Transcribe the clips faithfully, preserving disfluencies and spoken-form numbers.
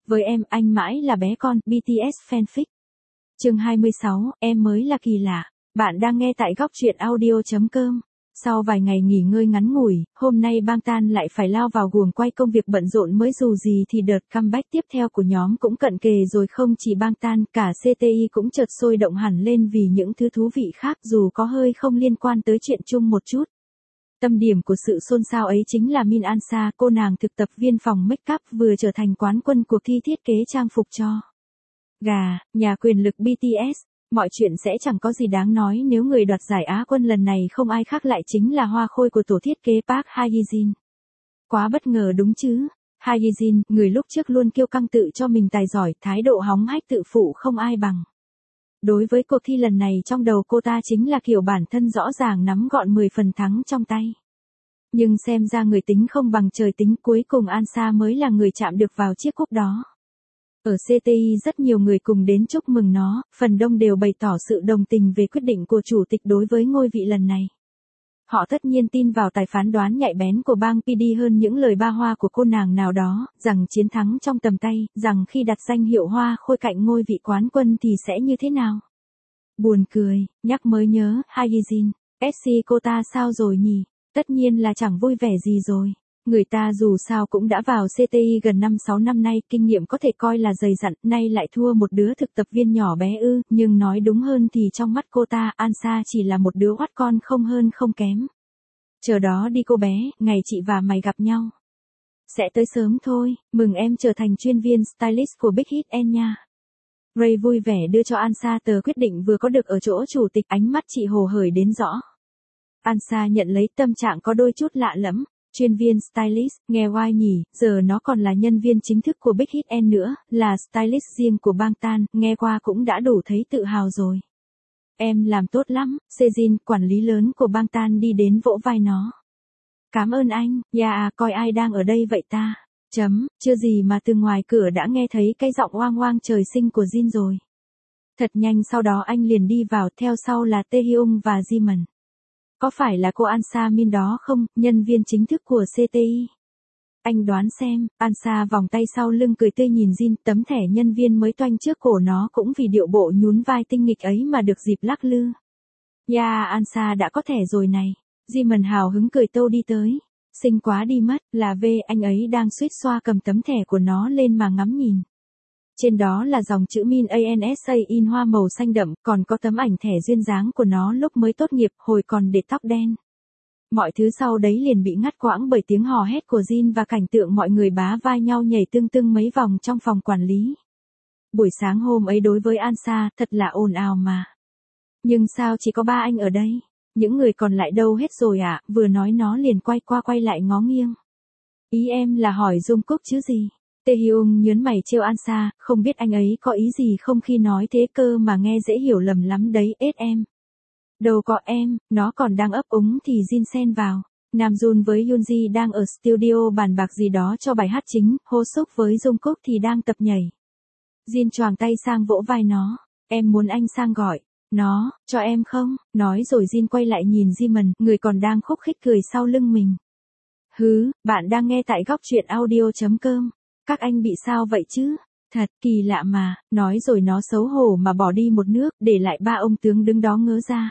Với em, anh mãi là bé con, bê tê ét fanfic. Chương hai mươi sáu, em mới là kỳ lạ. Bạn đang nghe tại góc truyện audio chấm com. Sau vài ngày nghỉ ngơi ngắn ngủi, hôm nay Bangtan lại phải lao vào guồng quay công việc bận rộn mới dù gì thì đợt comeback tiếp theo của nhóm cũng cận kề rồi. Không chỉ Bangtan, cả xê tê i cũng chợt sôi động hẳn lên vì những thứ thú vị khác dù có hơi không liên quan tới chuyện chung một chút. Tâm điểm của sự xôn xao ấy chính là Min Ansa, cô nàng thực tập viên phòng make-up vừa trở thành quán quân cuộc thi thiết kế trang phục cho Gà, nhà quyền lực bê tê ét. Mọi chuyện sẽ chẳng có gì đáng nói nếu người đoạt giải Á quân lần này không ai khác lại chính là hoa khôi của tổ thiết kế Park Hye-jin. Quá bất ngờ đúng chứ? Hye-jin, người lúc trước luôn kiêu căng tự cho mình tài giỏi, thái độ hóng hách tự phụ không ai bằng. Đối với cuộc thi lần này trong đầu cô ta chính là kiểu bản thân rõ ràng nắm gọn mười phần thắng trong tay. Nhưng xem ra người tính không bằng trời tính, cuối cùng Ansa mới là người chạm được vào chiếc cúp đó. Ở xê tê i rất nhiều người cùng đến chúc mừng nó, phần đông đều bày tỏ sự đồng tình về quyết định của chủ tịch đối với ngôi vị lần này. Họ tất nhiên tin vào tài phán đoán nhạy bén của Bang pê đê hơn những lời ba hoa của cô nàng nào đó, rằng chiến thắng trong tầm tay, rằng khi đặt danh hiệu hoa khôi cạnh ngôi vị quán quân thì sẽ như thế nào. Buồn cười, nhắc mới nhớ, Hye-jin, ét xê cô ta sao rồi nhỉ? Tất nhiên là chẳng vui vẻ gì rồi. Người ta dù sao cũng đã vào xê tê i gần năm sáu năm nay, kinh nghiệm có thể coi là dày dặn, nay lại thua một đứa thực tập viên nhỏ bé ư, nhưng nói đúng hơn thì trong mắt cô ta, Ansa chỉ là một đứa oắt con không hơn không kém. Chờ đó đi cô bé, ngày chị và mày gặp nhau. Sẽ tới sớm thôi, mừng em trở thành chuyên viên stylist của Big Hit N nha. Ray vui vẻ đưa cho Ansa tờ quyết định vừa có được ở chỗ chủ tịch, ánh mắt chị hồ hởi đến rõ. Ansa nhận lấy, tâm trạng có đôi chút lạ lẫm. Chuyên viên stylist, nghe oai nhỉ, giờ nó còn là nhân viên chính thức của Big Hit N nữa, là stylist riêng của Bangtan, nghe qua cũng đã đủ thấy tự hào rồi. Em làm tốt lắm, Sejin, quản lý lớn của Bangtan đi đến vỗ vai nó. Cảm ơn anh, ya à, coi ai đang ở đây vậy ta. Chấm, chưa gì mà từ ngoài cửa đã nghe thấy cái giọng oang oang trời sinh của Jin rồi. Thật nhanh sau đó anh liền đi vào, theo sau là Taehyung và Jimin. Có phải là cô Ansa Min đó không, nhân viên chính thức của xê tê i? Anh đoán xem, Ansa vòng tay sau lưng cười tươi nhìn Jin, tấm thẻ nhân viên mới toanh trước cổ nó cũng vì điệu bộ nhún vai tinh nghịch ấy mà được dịp lắc lư. Ya, Ansa đã có thẻ rồi này. Jimin hào hứng cười tô đi tới. Xinh quá đi mất, là V, anh ấy đang suýt xoa cầm tấm thẻ của nó lên mà ngắm nhìn. Trên đó là dòng chữ Min Ansa in hoa màu xanh đậm, còn có tấm ảnh thẻ duyên dáng của nó lúc mới tốt nghiệp, hồi còn để tóc đen. Mọi thứ sau đấy liền bị ngắt quãng bởi tiếng hò hét của Jin và cảnh tượng mọi người bá vai nhau nhảy tưng tưng mấy vòng trong phòng quản lý. Buổi sáng hôm ấy đối với Ansa, thật là ồn ào mà. Nhưng sao chỉ có ba anh ở đây? Những người còn lại đâu hết rồi ạ? À? Vừa nói nó liền quay qua quay lại ngó nghiêng. Ý em là hỏi Jungkook chứ gì? Taehyung nhớn mày trêu Ansa, không biết anh ấy có ý gì không khi nói thế cơ mà nghe dễ hiểu lầm lắm đấy, ết em. Đâu có em, nó còn đang ấp úng thì Jin xen vào. Namjoon với Yoonji đang ở studio bàn bạc gì đó cho bài hát chính, Hoseok với Jungkook thì đang tập nhảy. Jin choàng tay sang vỗ vai nó, em muốn anh sang gọi nó, cho em không? Nói rồi Jin quay lại nhìn Jimin, người còn đang khúc khích cười sau lưng mình. Hứ, bạn đang nghe tại góc truyện audio chấm com. Các anh bị sao vậy chứ? Thật kỳ lạ mà, nói rồi nó xấu hổ mà bỏ đi một nước, để lại ba ông tướng đứng đó ngớ ra.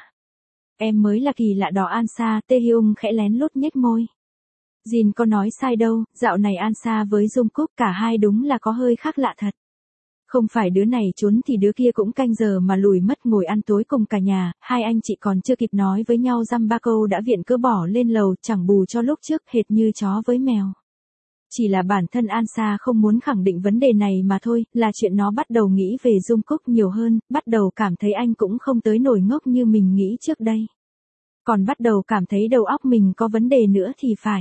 Em mới là kỳ lạ đó Ansa, Taehyung khẽ lén lút nhếch môi. Jin có nói sai đâu, dạo này Ansa với Jungkook cả hai đúng là có hơi khác lạ thật. Không phải đứa này trốn thì đứa kia cũng canh giờ mà lùi mất, ngồi ăn tối cùng cả nhà, hai anh chị còn chưa kịp nói với nhau dăm ba câu đã viện cớ bỏ lên lầu, chẳng bù cho lúc trước hệt như chó với mèo. Chỉ là bản thân Ansa không muốn khẳng định vấn đề này mà thôi, là chuyện nó bắt đầu nghĩ về Jungkook nhiều hơn, bắt đầu cảm thấy anh cũng không tới nổi ngốc như mình nghĩ trước đây. Còn bắt đầu cảm thấy đầu óc mình có vấn đề nữa thì phải.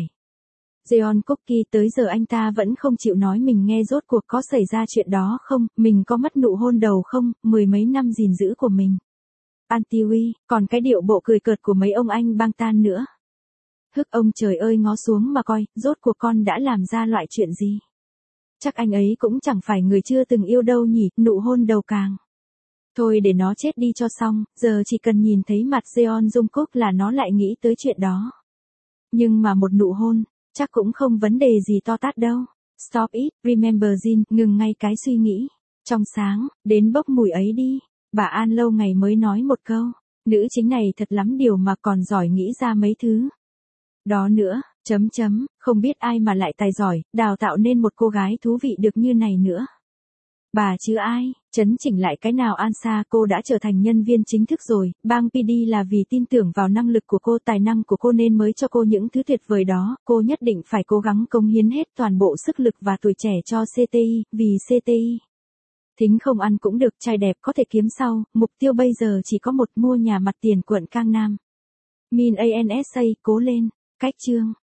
Jeon Cookie tới giờ anh ta vẫn không chịu nói mình nghe rốt cuộc có xảy ra chuyện đó không, mình có mất nụ hôn đầu không, mười mấy năm gìn giữ của mình. Antiwi, còn cái điệu bộ cười cợt của mấy ông anh Bangtan nữa. Hức ông trời ơi ngó xuống mà coi, rốt cuộc con đã làm ra loại chuyện gì. Chắc anh ấy cũng chẳng phải người chưa từng yêu đâu nhỉ, nụ hôn đầu càng. Thôi để nó chết đi cho xong, giờ chỉ cần nhìn thấy mặt Jeon Jungkook là nó lại nghĩ tới chuyện đó. Nhưng mà một nụ hôn, chắc cũng không vấn đề gì to tát đâu. Stop it, remember Jin, ngừng ngay cái suy nghĩ. Trong sáng, đến bốc mùi ấy đi. Bà An lâu ngày mới nói một câu. Nữ chính này thật lắm điều mà còn giỏi nghĩ ra mấy thứ. Đó nữa, chấm chấm, không biết ai mà lại tài giỏi, đào tạo nên một cô gái thú vị được như này nữa. Bà chứ ai, chấn chỉnh lại cái nào Ansa, cô đã trở thành nhân viên chính thức rồi, Bang pê đê là vì tin tưởng vào năng lực của cô, tài năng của cô nên mới cho cô những thứ tuyệt vời đó, cô nhất định phải cố gắng cống hiến hết toàn bộ sức lực và tuổi trẻ cho xê tê i, vì xê tê i. Thính không ăn cũng được, trai đẹp có thể kiếm sau, mục tiêu bây giờ chỉ có một, mua nhà mặt tiền quận Cang Nam. Min a en ét a, cố lên, cách chương.